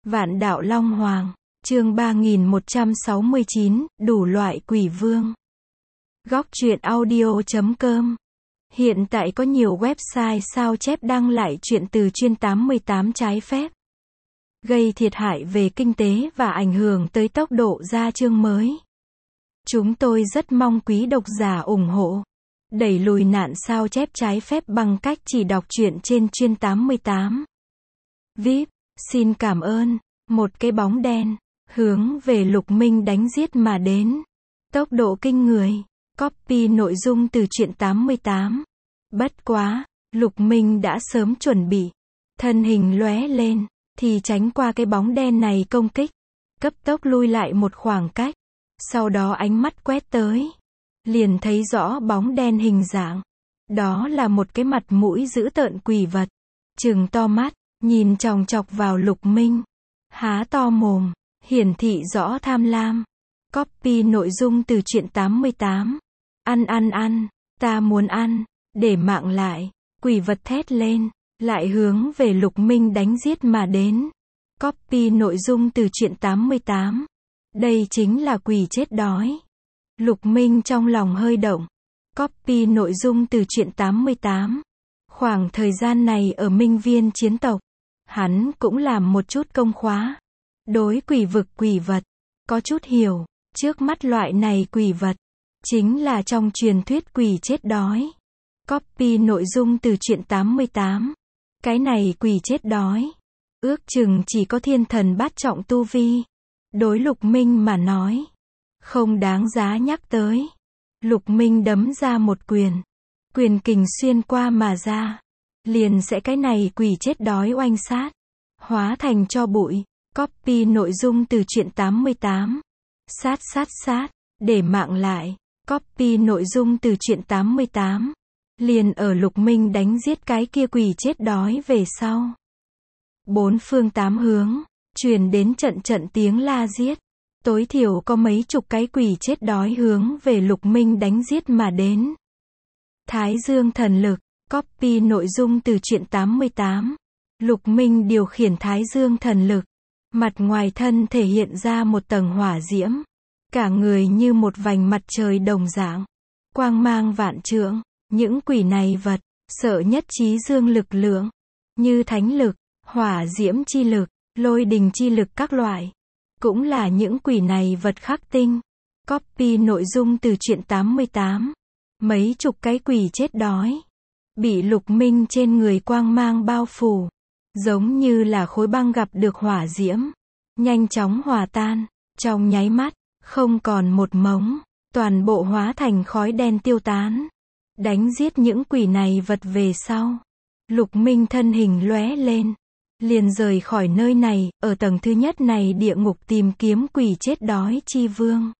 Vạn đạo Long Hoàng, chương 3169, đủ loại quỷ vương. Góc truyện audio.com. Hiện tại có nhiều website sao chép đăng lại truyện từ chuyên 88 trái phép, gây thiệt hại về kinh tế và ảnh hưởng tới tốc độ ra chương mới. Chúng tôi rất mong quý độc giả ủng hộ, đẩy lùi nạn sao chép trái phép bằng cách chỉ đọc truyện trên chuyên 88. VIP, xin cảm ơn. Một cái bóng đen, hướng về Lục Minh đánh giết mà đến. Tốc độ kinh người. Copy nội dung từ truyện 88. Bất quá, Lục Minh đã sớm chuẩn bị. Thân hình lóe lên, thì tránh qua cái bóng đen này công kích. Cấp tốc lui lại một khoảng cách. Sau đó ánh mắt quét tới. Liền thấy rõ bóng đen hình dạng. Đó là một cái mặt mũi dữ tợn quỷ vật. Trừng to mắt, nhìn chòng chọc vào Lục Minh. Há to mồm, hiển thị rõ tham lam. Copy nội dung từ truyện 88. Ăn, ta muốn ăn, để mạng lại. Quỷ vật thét lên, lại hướng về Lục Minh đánh giết mà đến. Copy nội dung từ truyện 88. Đây chính là quỷ chết đói. Lục Minh trong lòng hơi động. Copy nội dung từ truyện 88. Khoảng thời gian này ở Minh Viên chiến tộc, hắn cũng làm một chút công khóa. Đối quỷ vực quỷ vật, có chút hiểu. Trước mắt loại này quỷ vật, chính là trong truyền thuyết quỷ chết đói. Copy nội dung từ truyện 88. Cái này quỷ chết đói, ước chừng chỉ có thiên thần bát trọng tu vi. Đối Lục Minh mà nói, không đáng giá nhắc tới. Lục Minh đấm ra một quyền. Quyền kình xuyên qua mà ra. Liền sẽ cái này quỷ chết đói oanh sát. Hóa thành tro bụi. Copy nội dung từ truyện 88. Sát, để mạng lại. Copy nội dung từ truyện 88. Liền ở Lục Minh đánh giết cái kia quỷ chết đói về sau. Bốn phương tám hướng, truyền đến trận tiếng la giết. Tối thiểu có mấy chục cái quỷ chết đói hướng về Lục Minh đánh giết mà đến. Thái Dương thần lực. Copy nội dung từ truyện 88. Lục Minh điều khiển Thái Dương thần lực. Mặt ngoài thân thể hiện ra một tầng hỏa diễm. Cả người như một vành mặt trời đồng dạng. Quang mang vạn trượng. Những quỷ này vật, sợ nhất chí dương lực lượng. Như thánh lực, hỏa diễm chi lực, lôi đình chi lực các loại. Cũng là những quỷ này vật khắc tinh. Copy nội dung từ truyện 88. Mấy chục cái quỷ chết đói. Bị Lục Minh trên người quang mang bao phủ. Giống như là khối băng gặp được hỏa diễm. Nhanh chóng hòa tan. Trong nháy mắt, không còn một mống. Toàn bộ hóa thành khói đen tiêu tán. Đánh giết những quỷ này vật về sau. Lục Minh thân hình lóe lên. Liền rời khỏi nơi này, ở tầng thứ nhất này địa ngục tìm kiếm quỷ chết đói chi vương.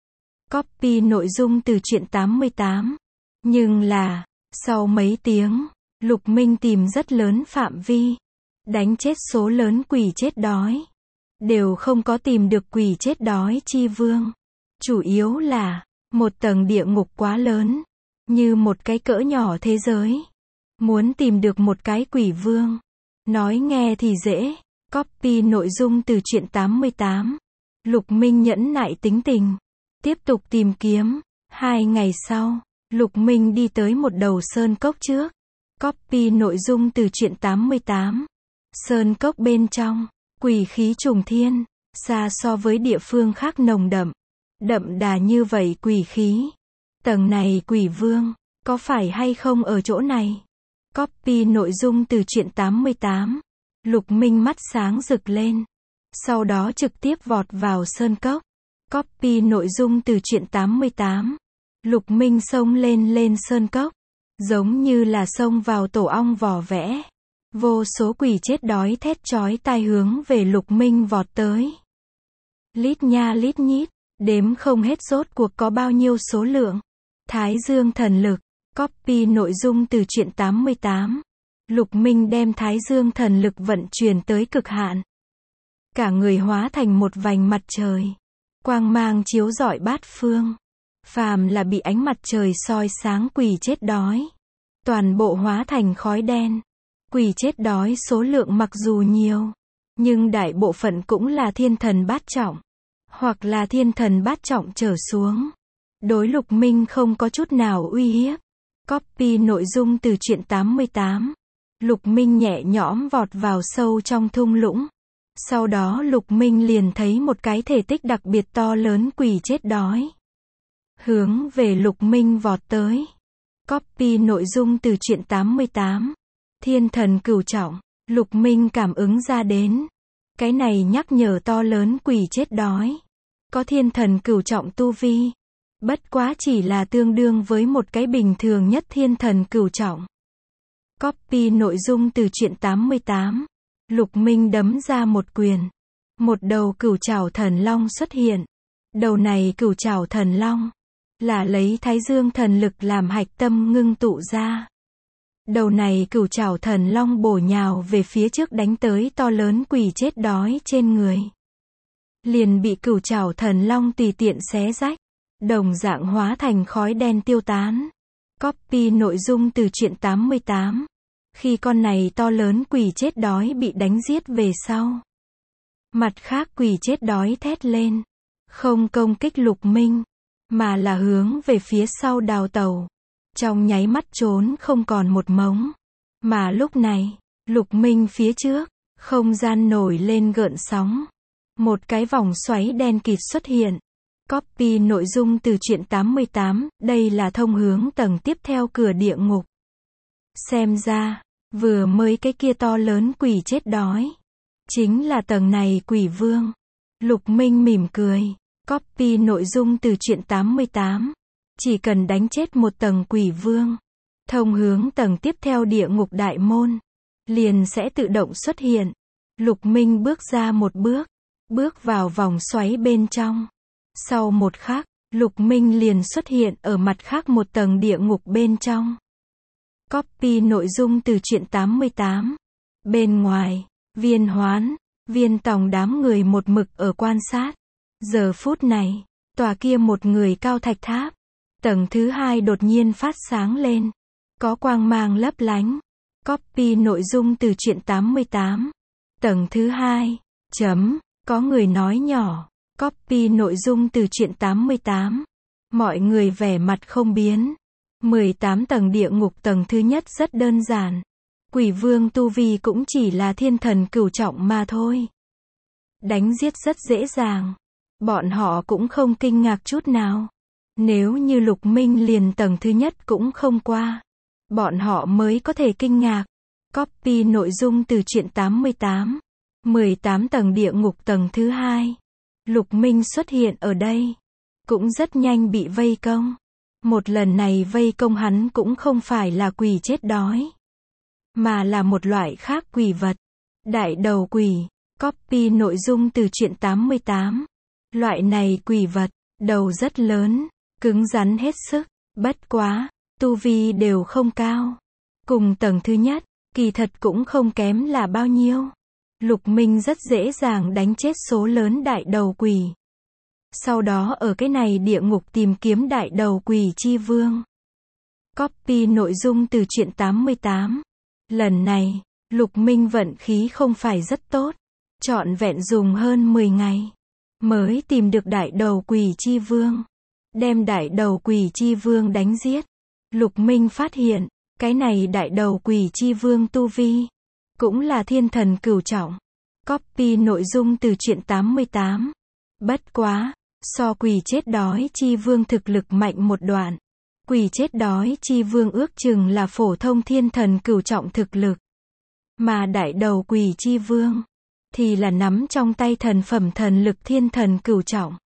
Copy nội dung từ truyện 88. Nhưng là, sau mấy tiếng, Lục Minh tìm rất lớn phạm vi. Đánh chết số lớn quỷ chết đói. Đều không có tìm được quỷ chết đói chi vương. Chủ yếu là, một tầng địa ngục quá lớn. Như một cái cỡ nhỏ thế giới. Muốn tìm được một cái quỷ vương. Nói nghe thì dễ. Copy nội dung từ truyện 88. Lục Minh nhẫn nại tính tình. Tiếp tục tìm kiếm. 2 ngày sau, Lục Minh đi tới một đầu sơn cốc trước. Copy nội dung từ truyện 88. Sơn cốc bên trong, quỷ khí trùng thiên. Xa so với địa phương khác nồng đậm. Đậm đà như vậy quỷ khí. Tầng này quỷ vương, có phải hay không ở chỗ này? Copy nội dung từ truyện 88. Lục Minh mắt sáng rực lên. Sau đó trực tiếp vọt vào sơn cốc. Copy nội dung từ truyện 88. Lục Minh xông lên sơn cốc. Giống như là xông vào tổ ong vỏ vẽ. Vô số quỷ chết đói thét chói tai hướng về Lục Minh vọt tới. Lít nha lít nhít, đếm không hết rốt cuộc có bao nhiêu số lượng. Thái Dương thần lực. Copy nội dung từ truyện 88. Lục Minh đem Thái Dương thần lực vận chuyển tới cực hạn. Cả người hóa thành một vành mặt trời. Quang mang chiếu rọi bát phương. Phàm là bị ánh mặt trời soi sáng quỷ chết đói. Toàn bộ hóa thành khói đen. Quỷ chết đói số lượng mặc dù nhiều. Nhưng đại bộ phận cũng là thiên thần bát trọng, hoặc là thiên thần bát trọng trở xuống. Đối Lục Minh không có chút nào uy hiếp. Copy nội dung từ truyện 88. Lục Minh nhẹ nhõm vọt vào sâu trong thung lũng. Sau đó Lục Minh liền thấy một cái thể tích đặc biệt to lớn quỷ chết đói. Hướng về Lục Minh vọt tới. Copy nội dung từ truyện 88. Thiên thần cửu trọng. Lục Minh cảm ứng ra đến. Cái này nhắc nhở to lớn quỷ chết đói. Có thiên thần cửu trọng tu vi. Bất quá chỉ là tương đương với một cái bình thường nhất thiên thần cửu trọng. Copy nội dung từ truyện 88. Lục Minh đấm ra một quyền. Một đầu cửu trảo thần long xuất hiện. Đầu này cửu trảo thần long là lấy Thái Dương thần lực làm hạch tâm ngưng tụ ra. Đầu này cửu trảo thần long bổ nhào về phía trước đánh tới to lớn quỷ chết đói trên người. Liền bị cửu trảo thần long tùy tiện xé rách, đồng dạng hóa thành khói đen tiêu tán. Copy nội dung từ truyện 88. Khi con này to lớn quỷ chết đói bị đánh giết về sau. Mặt khác quỷ chết đói thét lên. Không công kích Lục Minh, mà là hướng về phía sau đào tẩu. Trong nháy mắt trốn không còn một mống. Mà lúc này, Lục Minh phía trước, không gian nổi lên gợn sóng. Một cái vòng xoáy đen kịt xuất hiện. Copy nội dung từ truyện 88, đây là thông hướng tầng tiếp theo cửa địa ngục. Xem ra, vừa mới cái kia to lớn quỷ chết đói. Chính là tầng này quỷ vương. Lục Minh mỉm cười. Copy nội dung từ truyện 88. Chỉ cần đánh chết một tầng quỷ vương. Thông hướng tầng tiếp theo địa ngục đại môn. Liền sẽ tự động xuất hiện. Lục Minh bước ra một bước. Bước vào vòng xoáy bên trong. Sau một khắc, Lục Minh liền xuất hiện ở mặt khác một tầng địa ngục bên trong. Copy nội dung từ truyện 88. Bên ngoài, Viên Hoán, Viên Tòng đám người một mực ở quan sát. Giờ phút này, tòa kia một người cao thạch tháp. Tầng thứ 2 đột nhiên phát sáng lên. Có quang mang lấp lánh. Copy nội dung từ truyện 88. Tầng thứ 2. Có người nói nhỏ. Copy nội dung từ truyện 88. Mọi người vẻ mặt không biến. 18 tầng địa ngục tầng thứ nhất rất đơn giản. Quỷ vương tu vi cũng chỉ là thiên thần cửu trọng mà thôi. Đánh giết rất dễ dàng. Bọn họ cũng không kinh ngạc chút nào. Nếu như Lục Minh liền tầng thứ nhất cũng không qua, bọn họ mới có thể kinh ngạc. Copy nội dung từ truyện 88. 18 tầng địa ngục tầng thứ 2. Lục Minh xuất hiện ở đây. Cũng rất nhanh bị vây công. Một lần này vây công hắn cũng không phải là quỷ chết đói, mà là một loại khác quỷ vật. Đại đầu quỷ. Copy nội dung từ truyện 88. Loại này quỷ vật, đầu rất lớn, cứng rắn hết sức, bất quá, tu vi đều không cao. Cùng tầng thứ nhất, kỳ thật cũng không kém là bao nhiêu. Lục Minh rất dễ dàng đánh chết số lớn đại đầu quỷ. Sau đó ở cái này địa ngục tìm kiếm đại đầu quỷ chi vương. Copy nội dung từ truyện 88. Lần này, Lục Minh vận khí không phải rất tốt. Trọn vẹn dùng hơn 10 ngày. Mới tìm được đại đầu quỷ chi vương. Đem đại đầu quỷ chi vương đánh giết. Lục Minh phát hiện, cái này đại đầu quỷ chi vương tu vi. Cũng là thiên thần cửu trọng. Copy nội dung từ truyện 88. Bất quá, so quỷ chết đói chi vương thực lực mạnh một đoạn. Quỷ chết đói chi vương ước chừng là phổ thông thiên thần cửu trọng thực lực. Mà đại đầu quỷ chi vương thì là nắm trong tay thần phẩm thần lực thiên thần cửu trọng.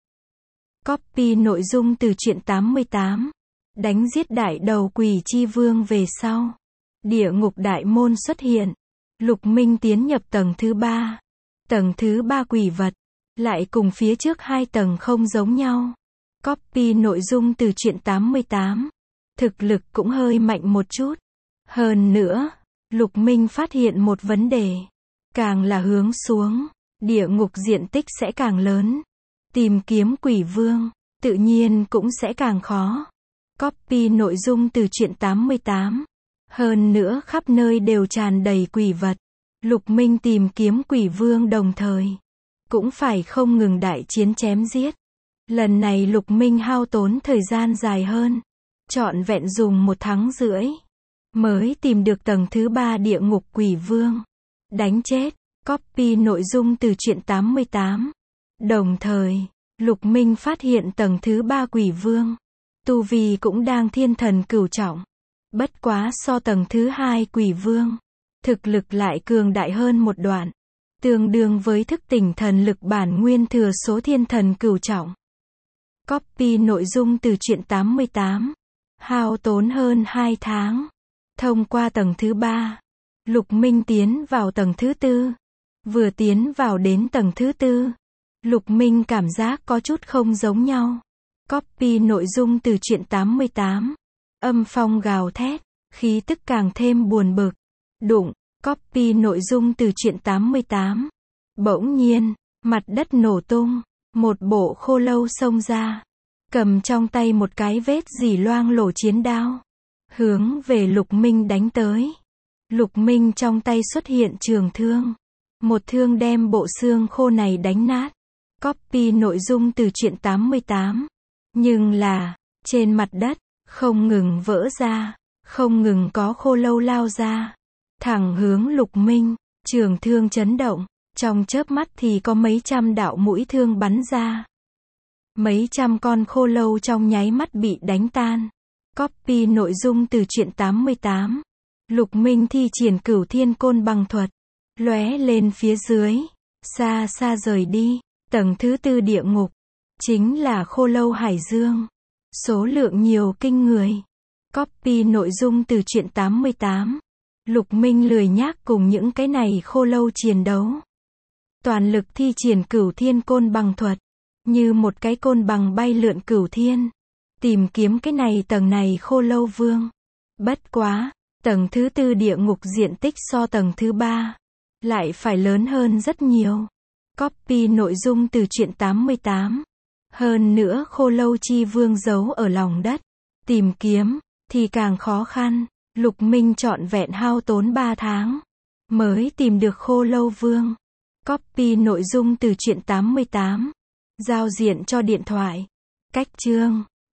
Copy nội dung từ truyện 88. Đánh giết đại đầu quỷ chi vương về sau. Địa ngục đại môn xuất hiện. Lục Minh tiến nhập tầng thứ 3. Tầng thứ 3 quỷ vật. Lại cùng phía trước 2 tầng không giống nhau. Copy nội dung từ truyện 88. Thực lực cũng hơi mạnh một chút. Hơn nữa, Lục Minh phát hiện một vấn đề. Càng là hướng xuống, địa ngục diện tích sẽ càng lớn. Tìm kiếm quỷ vương, tự nhiên cũng sẽ càng khó. Copy nội dung từ truyện 88. Hơn nữa khắp nơi đều tràn đầy quỷ vật. Lục Minh tìm kiếm quỷ vương đồng thời cũng phải không ngừng đại chiến chém giết. Lần này Lục Minh hao tốn thời gian dài hơn, trọn vẹn dùng 1 tháng rưỡi mới tìm được tầng thứ 3 địa ngục quỷ vương. Đánh chết. Copy nội dung từ truyện 88. Đồng thời, Lục Minh phát hiện tầng thứ 3 quỷ vương, tu vi cũng đang thiên thần cửu trọng. Bất quá so tầng thứ 2 quỷ vương, thực lực lại cường đại hơn một đoạn, tương đương với thức tỉnh thần lực bản nguyên thừa số thiên thần cửu trọng. Copy nội dung từ truyện 88. Hao tốn hơn 2 tháng. Thông qua tầng thứ 3, Lục Minh tiến vào tầng thứ 4. Vừa tiến vào đến tầng thứ 4, Lục Minh cảm giác có chút không giống nhau. Copy nội dung từ truyện 88. Âm phong gào thét, khí tức càng thêm buồn bực. Đụng. Copy nội dung từ truyện 88. Bỗng nhiên, mặt đất nổ tung, một bộ khô lâu xông ra, cầm trong tay một cái vết dỉ loang lổ chiến đao, hướng về Lục Minh đánh tới. Lục Minh trong tay xuất hiện trường thương, một thương đem bộ xương khô này đánh nát. Copy nội dung từ truyện 88. Nhưng là, trên mặt đất, không ngừng vỡ ra, không ngừng có khô lâu lao ra, thẳng hướng Lục Minh. Trường thương chấn động, trong chớp mắt thì có mấy trăm đạo mũi thương bắn ra. Mấy trăm con khô lâu trong nháy mắt bị đánh tan. Copy nội dung từ truyện 88. Lục Minh thi triển Cửu Thiên Côn Bằng thuật, lóe lên phía dưới, xa xa rời đi. Tầng thứ 4 địa ngục, chính là khô lâu hải dương. Số lượng nhiều kinh người. Copy nội dung từ truyện 88. Lục Minh lười nhác cùng những cái này khô lâu chiến đấu. Toàn lực thi triển Cửu Thiên Côn Bằng thuật, như một cái côn bằng bay lượn cửu thiên, tìm kiếm cái này tầng này khô lâu vương. Bất quá, tầng thứ 4 địa ngục diện tích so tầng thứ 3 lại phải lớn hơn rất nhiều. Copy nội dung từ truyện 88. Hơn nữa khô lâu chi vương giấu ở lòng đất, tìm kiếm thì càng khó khăn. Lục Minh trọn vẹn hao tốn 3 tháng mới tìm được khô lâu vương. Copy nội dung từ truyện 88. Giao diện cho điện thoại. Cách chương